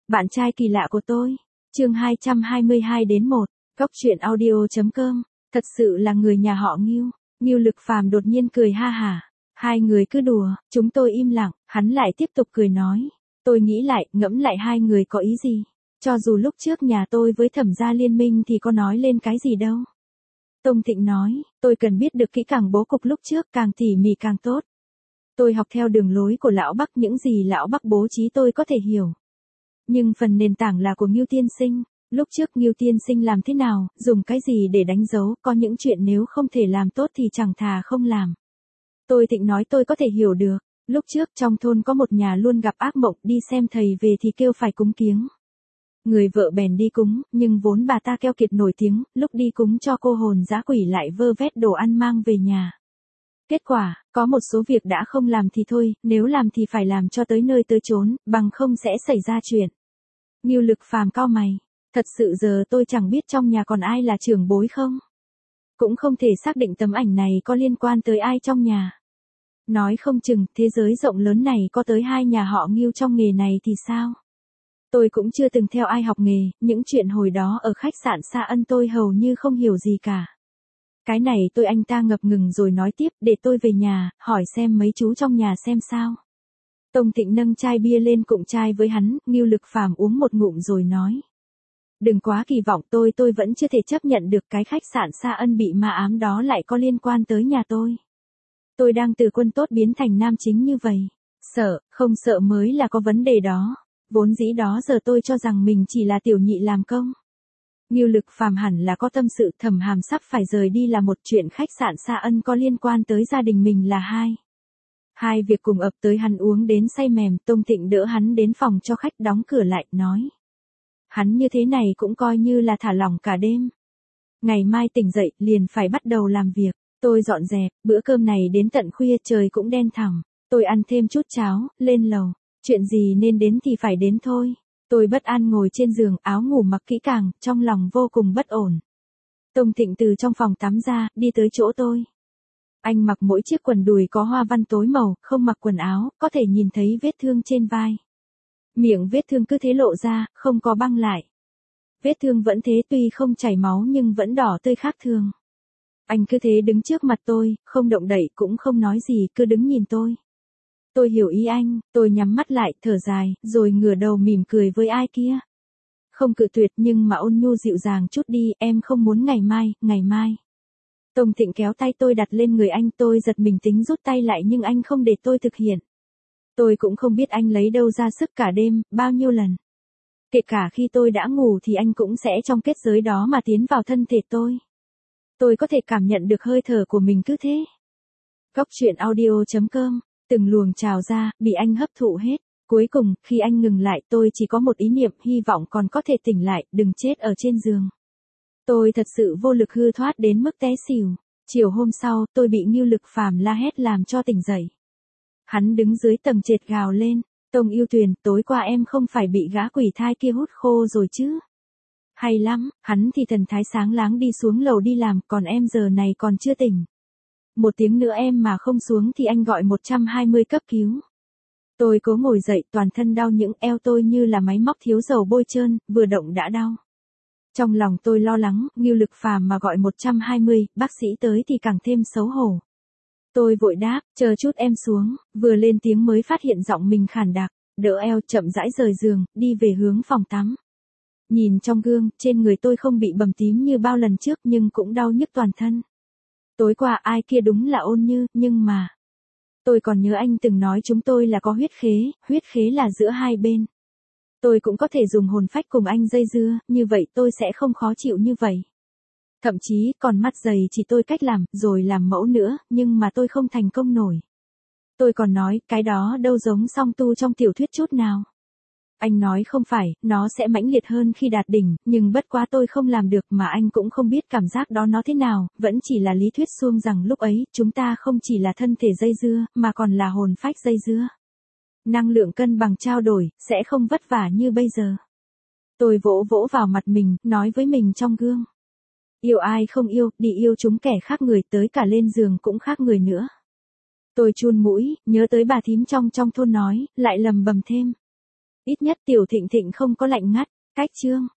Bạn trai kỳ lạ của tôi. Chương 222-1. Cốc truyện audio.com. Thật sự là người nhà họ Ngưu. Ngưu Lực Phàm đột nhiên cười ha hả. Hai người cứ đùa, chúng tôi im lặng, hắn lại tiếp tục cười nói. Tôi nghĩ lại, ngẫm lại hai người có ý gì. Cho dù lúc trước nhà tôi với Thẩm gia liên minh thì có nói lên cái gì đâu. Tông Thịnh nói, tôi cần biết được kỹ càng bố cục lúc trước, càng tỉ mỉ càng tốt. Tôi học theo đường lối của Lão Bắc, những gì Lão Bắc bố trí tôi có thể hiểu. Nhưng phần nền tảng là của Ngưu tiên sinh, lúc trước Ngưu tiên sinh làm thế nào, dùng cái gì để đánh dấu, có những chuyện nếu không thể làm tốt thì chẳng thà không làm. Tôi Thịnh nói tôi có thể hiểu được, lúc trước trong thôn có một nhà luôn gặp ác mộng, đi xem thầy về thì kêu phải cúng kiếng. Người vợ bèn đi cúng, nhưng vốn bà ta keo kiệt nổi tiếng, lúc đi cúng cho cô hồn dã quỷ lại vơ vét đồ ăn mang về nhà. Kết quả, có một số việc đã không làm thì thôi, nếu làm thì phải làm cho tới nơi tới chốn, bằng không sẽ xảy ra chuyện. Ngưu Lực Phàm cau mày, thật sự giờ tôi chẳng biết trong nhà còn ai là trưởng bối không. Cũng không thể xác định tấm ảnh này có liên quan tới ai trong nhà. Nói không chừng, thế giới rộng lớn này có tới hai nhà họ Ngưu trong nghề này thì sao? Tôi cũng chưa từng theo ai học nghề, những chuyện hồi đó ở khách sạn Sa Ân tôi hầu như không hiểu gì cả. Cái này anh ta ngập ngừng rồi nói tiếp, để tôi về nhà, hỏi xem mấy chú trong nhà xem sao. Tông Thịnh nâng chai bia lên cụng chai với hắn, Ngưu Lực Phàm uống một ngụm rồi nói. Đừng quá kỳ vọng, tôi vẫn chưa thể chấp nhận được cái khách sạn Sa Ân bị ma ám đó lại có liên quan tới nhà tôi. Tôi đang từ quân tốt biến thành nam chính như vậy. Không sợ mới là có vấn đề đó. Vốn dĩ đó giờ tôi cho rằng mình chỉ là tiểu nhị làm công. Ngưu Lực Phàm hẳn là có tâm sự, Thẩm Hàm sắp phải rời đi là một chuyện, khách sạn Sa Ân có liên quan tới gia đình mình là hai. Hai việc cùng ập tới, hắn uống đến say mềm. Tông Thịnh đỡ hắn đến phòng cho khách, đóng cửa lại, nói. Hắn như thế này cũng coi như là thả lỏng cả đêm. Ngày mai tỉnh dậy, liền phải bắt đầu làm việc. Tôi dọn dẹp, bữa cơm này đến tận khuya, trời cũng đen thẳm. Tôi ăn thêm chút cháo, lên lầu. Chuyện gì nên đến thì phải đến thôi. Tôi bất an ngồi trên giường, áo ngủ mặc kỹ càng, trong lòng vô cùng bất ổn. Tông Thịnh từ trong phòng tắm ra, đi tới chỗ tôi. Anh mặc mỗi chiếc quần đùi có hoa văn tối màu, không mặc quần áo, có thể nhìn thấy vết thương trên vai. Miệng vết thương cứ thế lộ ra, không có băng lại. Vết thương vẫn thế, tuy không chảy máu nhưng vẫn đỏ tươi khác thường. Anh cứ thế đứng trước mặt tôi, không động đậy cũng không nói gì, cứ đứng nhìn tôi. Tôi hiểu ý anh, tôi nhắm mắt lại, thở dài, rồi ngửa đầu mỉm cười với ai kia. Không cự tuyệt nhưng mà ôn nhu dịu dàng chút đi, em không muốn ngày mai. Tông Thịnh kéo tay tôi đặt lên người anh, tôi giật mình tính rút tay lại nhưng anh không để tôi thực hiện. Tôi cũng không biết anh lấy đâu ra sức cả đêm, bao nhiêu lần. Kể cả khi tôi đã ngủ thì anh cũng sẽ trong kết giới đó mà tiến vào thân thể tôi. Tôi có thể cảm nhận được hơi thở của mình cứ thế. Cốc truyện audio.com. Từng luồng trào ra, bị anh hấp thụ hết. Cuối cùng, khi anh ngừng lại, tôi chỉ có một ý niệm, hy vọng còn có thể tỉnh lại, đừng chết ở trên giường. Tôi thật sự vô lực, hư thoát đến mức té xỉu. Chiều hôm sau, tôi bị Ngưu Lực Phàm la hét làm cho tỉnh dậy. Hắn đứng dưới tầng trệt gào lên. Tông Yêu Tuyền, tối qua em không phải bị gã quỷ thai kia hút khô rồi chứ? Hay lắm, hắn thì thần thái sáng láng đi xuống lầu đi làm, còn em giờ này còn chưa tỉnh. Một tiếng nữa em mà không xuống thì anh gọi 120 cấp cứu. Tôi cố ngồi dậy, toàn thân đau, những eo tôi như là máy móc thiếu dầu bôi trơn, vừa động đã đau. Trong lòng tôi lo lắng, Ngưu Lực Phàm mà gọi 120, bác sĩ tới thì càng thêm xấu hổ. Tôi vội đáp, chờ chút em xuống, vừa lên tiếng mới phát hiện giọng mình khàn đặc, đỡ eo chậm rãi rời giường, đi về hướng phòng tắm. Nhìn trong gương, trên người tôi không bị bầm tím như bao lần trước nhưng cũng đau nhức toàn thân. Tối qua ai kia đúng là Ôn Như, nhưng mà... Tôi còn nhớ anh từng nói chúng tôi là có huyết khế là giữa hai bên. Tôi cũng có thể dùng hồn phách cùng anh dây dưa, như vậy tôi sẽ không khó chịu như vậy. Thậm chí, còn mắt dày chỉ tôi cách làm, rồi làm mẫu nữa, nhưng mà tôi không thành công nổi. Tôi còn nói, cái đó đâu giống song tu trong tiểu thuyết chút nào. Anh nói không phải, nó sẽ mãnh liệt hơn khi đạt đỉnh, nhưng bất quá tôi không làm được mà anh cũng không biết cảm giác đó nó thế nào, vẫn chỉ là lý thuyết suông rằng lúc ấy, chúng ta không chỉ là thân thể dây dưa, mà còn là hồn phách dây dưa. Năng lượng cân bằng trao đổi, sẽ không vất vả như bây giờ. Tôi vỗ vỗ vào mặt mình, nói với mình trong gương. Yêu ai không yêu, đi yêu chúng kẻ khác người, tới cả lên giường cũng khác người nữa. Tôi chun mũi, nhớ tới bà thím trong thôn nói, lại lầm bầm thêm. Ít nhất Tiểu Thịnh Thịnh không có lạnh ngắt. Cách chương.